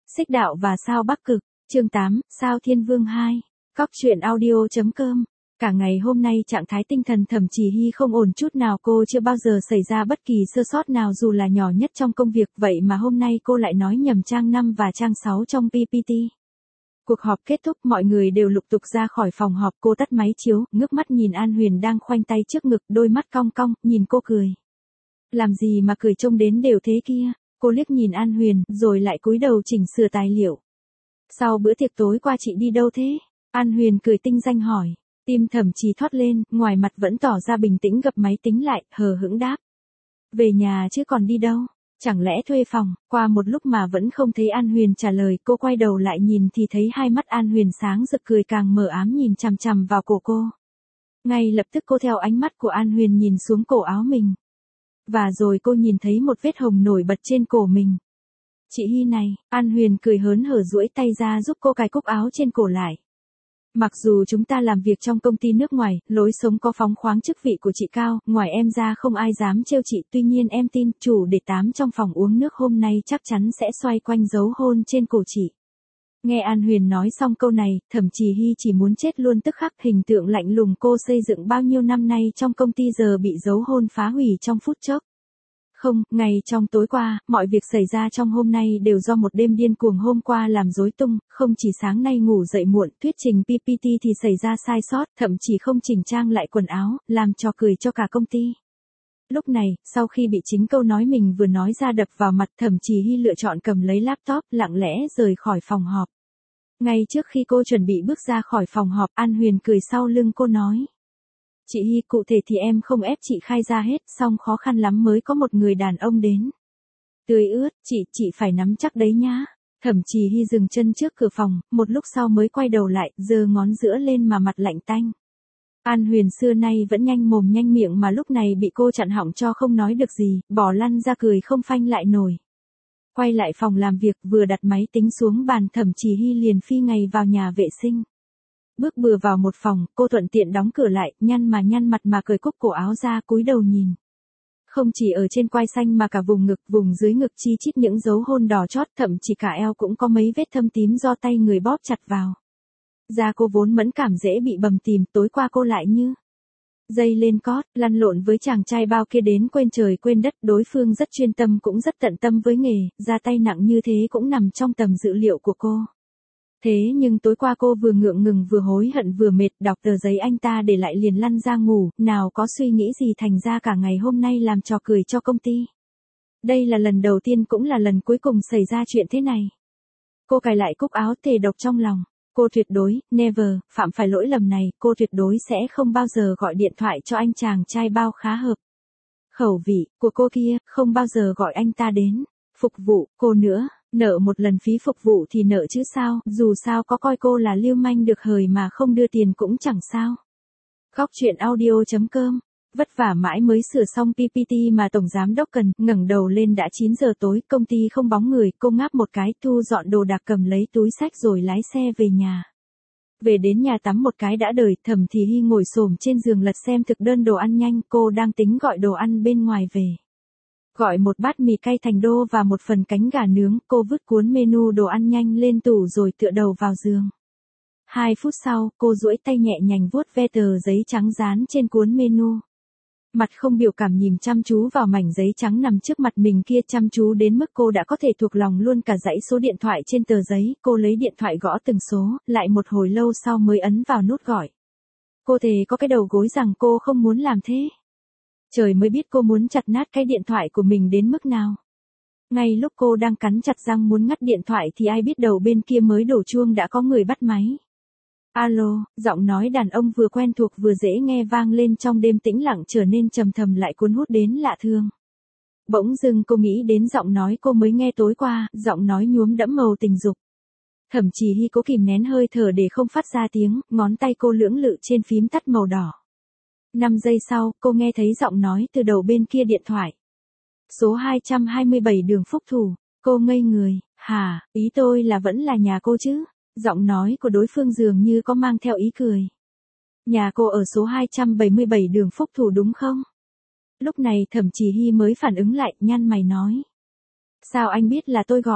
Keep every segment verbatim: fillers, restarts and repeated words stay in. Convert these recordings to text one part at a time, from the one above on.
Xích đạo và sao Bắc Cực, chương tám, sao Thiên Vương hai. Cóc truyện audio chấm com. Cả ngày hôm nay trạng thái tinh thần Thẩm Chỉ Hy không ổn chút nào, cô chưa bao giờ xảy ra bất kỳ sơ sót nào dù là nhỏ nhất trong công việc, vậy mà hôm nay cô lại nói nhầm trang năm và trang sáu trong pê pê tê. Cuộc họp kết thúc, mọi người đều lục tục ra khỏi phòng họp, cô tắt máy chiếu, ngước mắt nhìn An Huyền đang khoanh tay trước ngực, đôi mắt cong cong, nhìn cô cười. Làm gì mà cười trông đến đều thế kia. Cô liếc nhìn An Huyền, rồi lại cúi đầu chỉnh sửa tài liệu. Sau bữa tiệc tối qua chị đi đâu thế? An Huyền cười tinh danh hỏi. Tim Thẩm Chí thoát lên, ngoài mặt vẫn tỏ ra bình tĩnh, gập máy tính lại, hờ hững đáp. Về nhà chứ còn đi đâu? Chẳng lẽ thuê phòng? Qua một lúc mà vẫn không thấy An Huyền trả lời, cô quay đầu lại nhìn thì thấy hai mắt An Huyền sáng rực, cười càng mờ ám nhìn chằm chằm vào cổ cô. Ngay lập tức cô theo ánh mắt của An Huyền nhìn xuống cổ áo mình. Và rồi cô nhìn thấy một vết hồng nổi bật trên cổ mình. Chị Hy này, An Huyền cười hớn hở duỗi tay ra giúp cô cài cúc áo trên cổ lại. Mặc dù chúng ta làm việc trong công ty nước ngoài, lối sống có phóng khoáng, chức vị của chị cao, ngoài em ra không ai dám trêu chị, tuy nhiên em tin chủ đề tám trong phòng uống nước hôm nay chắc chắn sẽ xoay quanh dấu hôn trên cổ chị. Nghe An Huyền nói xong câu này, Thẩm Chỉ Hy chỉ muốn chết luôn, tức khắc hình tượng lạnh lùng cô xây dựng bao nhiêu năm nay trong công ty giờ bị dấu hôn phá hủy trong phút chốc. Không, ngày trong tối qua, mọi việc xảy ra trong hôm nay đều do một đêm điên cuồng hôm qua làm rối tung, không chỉ sáng nay ngủ dậy muộn, thuyết trình pê pê tê thì xảy ra sai sót, thậm chí không chỉnh trang lại quần áo, làm trò cười cho cả công ty. Lúc này, sau khi bị chính câu nói mình vừa nói ra đập vào mặt, Thẩm Chỉ Hy lựa chọn cầm lấy laptop, lặng lẽ rời khỏi phòng họp. Ngay trước khi cô chuẩn bị bước ra khỏi phòng họp, An Huyền cười sau lưng cô nói. Chị Hy, cụ thể thì em không ép chị khai ra hết, song khó khăn lắm mới có một người đàn ông đến. Tươi ướt, chị, chị phải nắm chắc đấy nhá. Thẩm Chỉ Hy dừng chân trước cửa phòng, một lúc sau mới quay đầu lại, giơ ngón giữa lên mà mặt lạnh tanh. An Huyền xưa nay vẫn nhanh mồm nhanh miệng mà lúc này bị cô chặn họng cho không nói được gì, bỏ lăn ra cười không phanh lại nổi. Quay lại phòng làm việc, vừa đặt máy tính xuống bàn, Thẩm Chỉ Hy liền phi ngay vào nhà vệ sinh. Bước bừa vào một phòng, cô thuận tiện đóng cửa lại, nhăn mà nhăn mặt mà cởi cúc cổ áo ra, cúi đầu nhìn. Không chỉ ở trên quai xanh mà cả vùng ngực, vùng dưới ngực chi chít những dấu hôn đỏ chót, thậm chí cả eo cũng có mấy vết thâm tím do tay người bóp chặt vào. Da cô vốn mẫn cảm dễ bị bầm tím, tối qua cô lại như dây lên cót, lăn lộn với chàng trai bao kia đến quên trời quên đất, đối phương rất chuyên tâm cũng rất tận tâm với nghề, ra tay nặng như thế cũng nằm trong tầm dự liệu của cô. Thế nhưng tối qua cô vừa ngượng ngừng vừa hối hận vừa mệt, đọc tờ giấy anh ta để lại liền lăn ra ngủ, nào có suy nghĩ gì thành ra cả ngày hôm nay làm trò cười cho công ty. Đây là lần đầu tiên cũng là lần cuối cùng xảy ra chuyện thế này. Cô cài lại cúc áo, thề độc trong lòng. Cô tuyệt đối, never, phạm phải lỗi lầm này, cô tuyệt đối sẽ không bao giờ gọi điện thoại cho anh chàng trai bao khá hợp khẩu vị của cô kia, không bao giờ gọi anh ta đến phục vụ cô nữa. Nợ một lần phí phục vụ thì nợ chứ sao, dù sao có coi cô là lưu manh được hời mà không đưa tiền cũng chẳng sao. Cóc truyện audio chấm com. Vất vả mãi mới sửa xong pê pê tê mà tổng giám đốc cần, ngẩng đầu lên đã chín giờ tối, công ty không bóng người, cô ngáp một cái, thu dọn đồ đạc, cầm lấy túi xách rồi lái xe về nhà. Về đến nhà tắm một cái đã đời, Thẩm Chỉ Hy ngồi xổm trên giường lật xem thực đơn đồ ăn nhanh, cô đang tính gọi đồ ăn bên ngoài về. Gọi một bát mì cay thành đô và một phần cánh gà nướng, cô vứt cuốn menu đồ ăn nhanh lên tủ rồi tựa đầu vào giường. Hai phút sau, cô duỗi tay nhẹ nhàng vuốt ve tờ giấy trắng dán trên cuốn menu. Mặt không biểu cảm nhìn chăm chú vào mảnh giấy trắng nằm trước mặt mình kia, chăm chú đến mức cô đã có thể thuộc lòng luôn cả dãy số điện thoại trên tờ giấy. Cô lấy điện thoại gõ từng số, lại một hồi lâu sau mới ấn vào nút gọi. Cô thề có cái đầu gối rằng cô không muốn làm thế. Trời mới biết cô muốn chặt nát cái điện thoại của mình đến mức nào. Ngay lúc cô đang cắn chặt răng muốn ngắt điện thoại thì ai biết đầu bên kia mới đổ chuông đã có người bắt máy. Alo, giọng nói đàn ông vừa quen thuộc vừa dễ nghe vang lên trong đêm tĩnh lặng trở nên trầm thầm lại cuốn hút đến lạ thương. Bỗng dưng cô nghĩ đến giọng nói cô mới nghe tối qua, giọng nói nhuốm đẫm màu tình dục. Thẩm Chỉ Hy cố kìm nén hơi thở để không phát ra tiếng, ngón tay cô lưỡng lự trên phím tắt màu đỏ. năm giây sau, cô nghe thấy giọng nói từ đầu bên kia điện thoại. Số hai trăm hai mươi bảy đường Phúc Thủ. Cô ngây người, hả, ý tôi là vẫn là nhà cô chứ? Giọng nói của đối phương dường như có mang theo ý cười. Nhà cô ở số hai trăm bảy mươi bảy đường Phúc Thủ đúng không? Lúc này Thẩm Chỉ Hy mới phản ứng lại, nhăn mày nói. Sao anh biết là tôi gọi?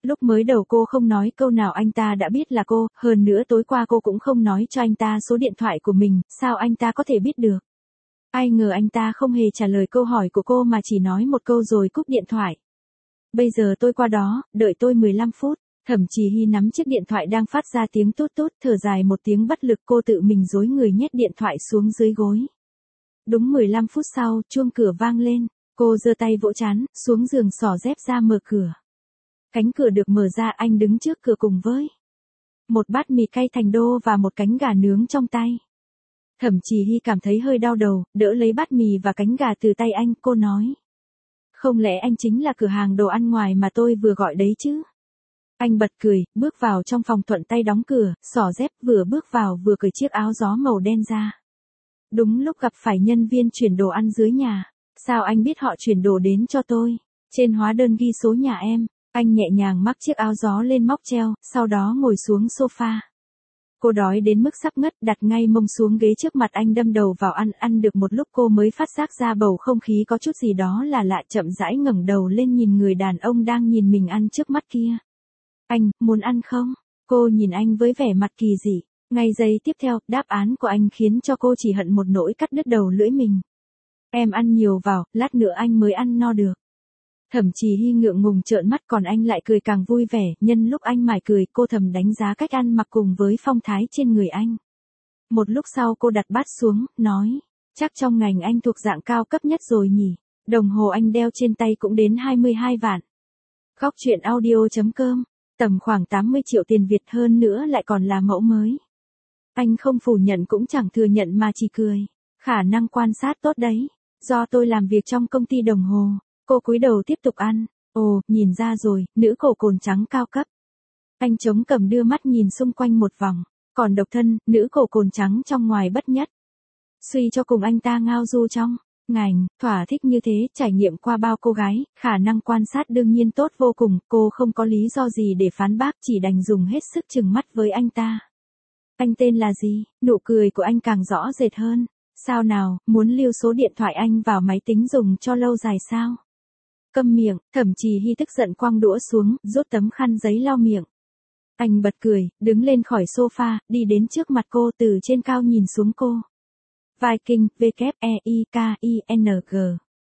Lúc mới đầu cô không nói câu nào anh ta đã biết là cô, hơn nữa tối qua cô cũng không nói cho anh ta số điện thoại của mình, sao anh ta có thể biết được. Ai ngờ anh ta không hề trả lời câu hỏi của cô mà chỉ nói một câu rồi cúp điện thoại. Bây giờ tôi qua đó, đợi tôi mười lăm phút, Thẩm Trì Hy nắm chiếc điện thoại đang phát ra tiếng tút tút, thở dài một tiếng bất lực, cô tự mình dối người nhét điện thoại xuống dưới gối. Đúng mười lăm phút sau, chuông cửa vang lên, cô giơ tay vỗ trán, xuống giường xỏ dép ra mở cửa. Cánh cửa được mở ra, anh đứng trước cửa cùng với một bát mì cay thành đô và một cánh gà nướng trong tay. Thẩm Trì Hy cảm thấy hơi đau đầu, đỡ lấy bát mì và cánh gà từ tay anh, cô nói. Không lẽ anh chính là cửa hàng đồ ăn ngoài mà tôi vừa gọi đấy chứ? Anh bật cười, bước vào trong phòng, thuận tay đóng cửa, xỏ dép, vừa bước vào vừa cởi chiếc áo gió màu đen ra. Đúng lúc gặp phải nhân viên chuyển đồ ăn dưới nhà. Sao anh biết họ chuyển đồ đến cho tôi? Trên hóa đơn ghi số nhà em. Anh nhẹ nhàng mắc chiếc áo gió lên móc treo, sau đó ngồi xuống sofa. Cô đói đến mức sắp ngất, đặt ngay mông xuống ghế trước mặt anh, đâm đầu vào ăn. Ăn được một lúc cô mới phát giác ra bầu không khí có chút gì đó là lạ, chậm rãi ngẩng đầu lên nhìn người đàn ông đang nhìn mình ăn trước mắt kia. Anh, muốn ăn không? Cô nhìn anh với vẻ mặt kỳ dị. Ngay giây tiếp theo, đáp án của anh khiến cho cô chỉ hận một nỗi cắt đứt đầu lưỡi mình. Em ăn nhiều vào, lát nữa anh mới ăn no được. Thẩm Trì Hy ngượng ngùng trợn mắt, còn anh lại cười càng vui vẻ, nhân lúc anh mải cười, cô thầm đánh giá cách ăn mặc cùng với phong thái trên người anh. Một lúc sau cô đặt bát xuống, nói, chắc trong ngành anh thuộc dạng cao cấp nhất rồi nhỉ, đồng hồ anh đeo trên tay cũng đến hai mươi hai vạn. Góc truyện audio chấm com, tầm khoảng tám mươi triệu tiền Việt, hơn nữa lại còn là mẫu mới. Anh không phủ nhận cũng chẳng thừa nhận mà chỉ cười, khả năng quan sát tốt đấy, do tôi làm việc trong công ty đồng hồ. Cô cúi đầu tiếp tục ăn. Ồ, nhìn ra rồi, nữ cổ cồn trắng cao cấp. Anh chống cằm đưa mắt nhìn xung quanh một vòng. Còn độc thân, nữ cổ cồn trắng trong ngoài bất nhất. Suy cho cùng anh ta ngao du trong ngành, thỏa thích như thế, trải nghiệm qua bao cô gái, khả năng quan sát đương nhiên tốt vô cùng. Cô không có lý do gì để phán bác, chỉ đành dùng hết sức trừng mắt với anh ta. Anh tên là gì? Nụ cười của anh càng rõ rệt hơn. Sao nào, muốn lưu số điện thoại anh vào máy tính dùng cho lâu dài sao? Câm miệng, Thẩm Trì Hy tức giận quăng đũa xuống, rút tấm khăn giấy lau miệng. Anh bật cười, đứng lên khỏi sofa, đi đến trước mặt cô, từ trên cao nhìn xuống cô. Viking, V K E I K I N G.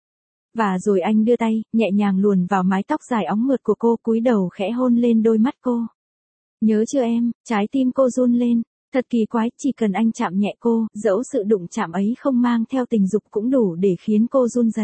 Và rồi anh đưa tay, nhẹ nhàng luồn vào mái tóc dài óng mượt của cô, cúi đầu khẽ hôn lên đôi mắt cô. Nhớ chưa em? Trái tim cô run lên. Thật kỳ quái, chỉ cần anh chạm nhẹ cô, dẫu sự đụng chạm ấy không mang theo tình dục cũng đủ để khiến cô run rẩy.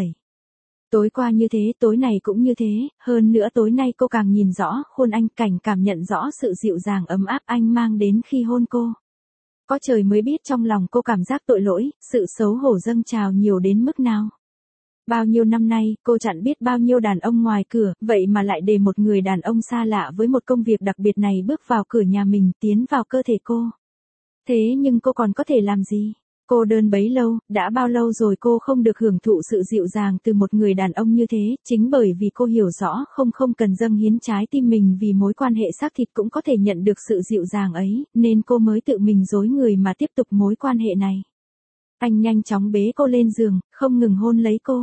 Tối qua như thế, tối này cũng như thế, hơn nữa tối nay cô càng nhìn rõ khuôn anh, cảnh cảm nhận rõ sự dịu dàng ấm áp anh mang đến khi hôn cô. Có trời mới biết trong lòng cô cảm giác tội lỗi, sự xấu hổ dâng trào nhiều đến mức nào. Bao nhiêu năm nay, cô chẳng biết bao nhiêu đàn ông ngoài cửa, vậy mà lại để một người đàn ông xa lạ với một công việc đặc biệt này bước vào cửa nhà mình, tiến vào cơ thể cô. Thế nhưng cô còn có thể làm gì? Cô đơn bấy lâu, đã bao lâu rồi cô không được hưởng thụ sự dịu dàng từ một người đàn ông như thế, chính bởi vì cô hiểu rõ không không cần dâng hiến trái tim mình vì mối quan hệ xác thịt cũng có thể nhận được sự dịu dàng ấy, nên cô mới tự mình dối người mà tiếp tục mối quan hệ này. Anh nhanh chóng bế cô lên giường, không ngừng hôn lấy cô.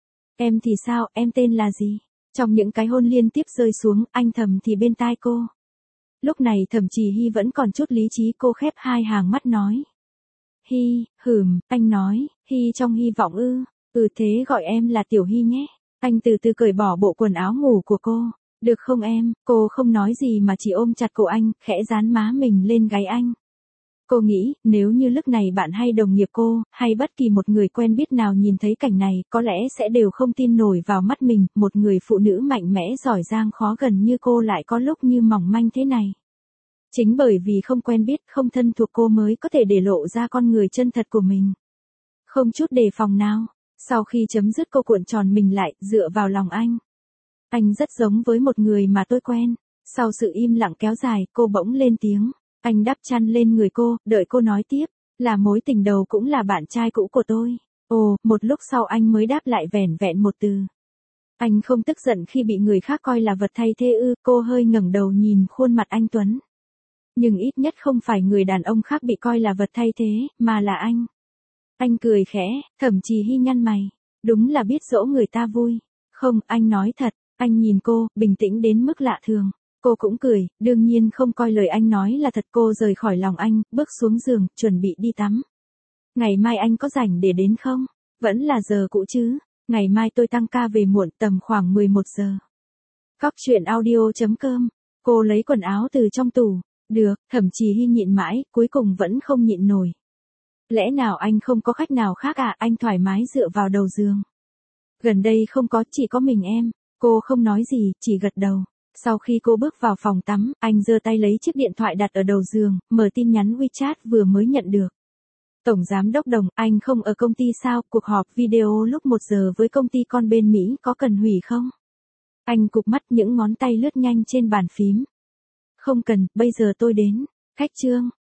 Em thì sao, em tên là gì? Trong những cái hôn liên tiếp rơi xuống, anh thầm thì bên tai cô. Lúc này Thẩm Trì Hy vẫn còn chút lý trí, cô khép hai hàng mắt nói. Hy, hừm, anh nói, Hy trong hy vọng ư, ừ thế gọi em là Tiểu Hy nhé. Anh từ từ cởi bỏ bộ quần áo ngủ của cô. Được không em? Cô không nói gì mà chỉ ôm chặt cổ anh, khẽ dán má mình lên gáy anh. Cô nghĩ, nếu như lúc này bạn hay đồng nghiệp cô, hay bất kỳ một người quen biết nào nhìn thấy cảnh này, có lẽ sẽ đều không tin nổi vào mắt mình, một người phụ nữ mạnh mẽ giỏi giang khó gần như cô lại có lúc như mỏng manh thế này. Chính bởi vì không quen biết, không thân thuộc cô mới có thể để lộ ra con người chân thật của mình. Không chút đề phòng nào, sau khi chấm dứt cô cuộn tròn mình lại, dựa vào lòng anh. Anh rất giống với một người mà tôi quen. Sau sự im lặng kéo dài, cô bỗng lên tiếng. Anh đắp chăn lên người cô, đợi cô nói tiếp. Là mối tình đầu cũng là bạn trai cũ của tôi. Ồ, một lúc sau anh mới đáp lại vẻn vẹn một từ. Anh không tức giận khi bị người khác coi là vật thay thế ư? Cô hơi ngẩng đầu nhìn khuôn mặt anh tuấn. Nhưng ít nhất không phải người đàn ông khác bị coi là vật thay thế, mà là anh. Anh cười khẽ, Thẩm Trì Hy nhăn mày. Đúng là biết dỗ người ta vui. Không, anh nói thật. Anh nhìn cô, bình tĩnh đến mức lạ thường. Cô cũng cười, đương nhiên không coi lời anh nói là thật. Cô rời khỏi lòng anh, bước xuống giường, chuẩn bị đi tắm. Ngày mai anh có rảnh để đến không? Vẫn là giờ cũ chứ? Ngày mai tôi tăng ca về muộn, tầm khoảng mười một giờ. Cóc truyện audio chấm com. Cô lấy quần áo từ trong tủ. Được, Thẩm Trì Hy nhịn mãi, cuối cùng vẫn không nhịn nổi. Lẽ nào anh không có khách nào khác à? Anh thoải mái dựa vào đầu giường. Gần đây không có, chỉ có mình em. Cô không nói gì, chỉ gật đầu. Sau khi cô bước vào phòng tắm, anh giơ tay lấy chiếc điện thoại đặt ở đầu giường, mở tin nhắn WeChat vừa mới nhận được. Tổng Giám đốc Đồng, anh không ở công ty sao? Cuộc họp video lúc một giờ với công ty con bên Mỹ có cần hủy không? Anh cụp mắt, những ngón tay lướt nhanh trên bàn phím. Không cần, bây giờ tôi đến. Khách trương.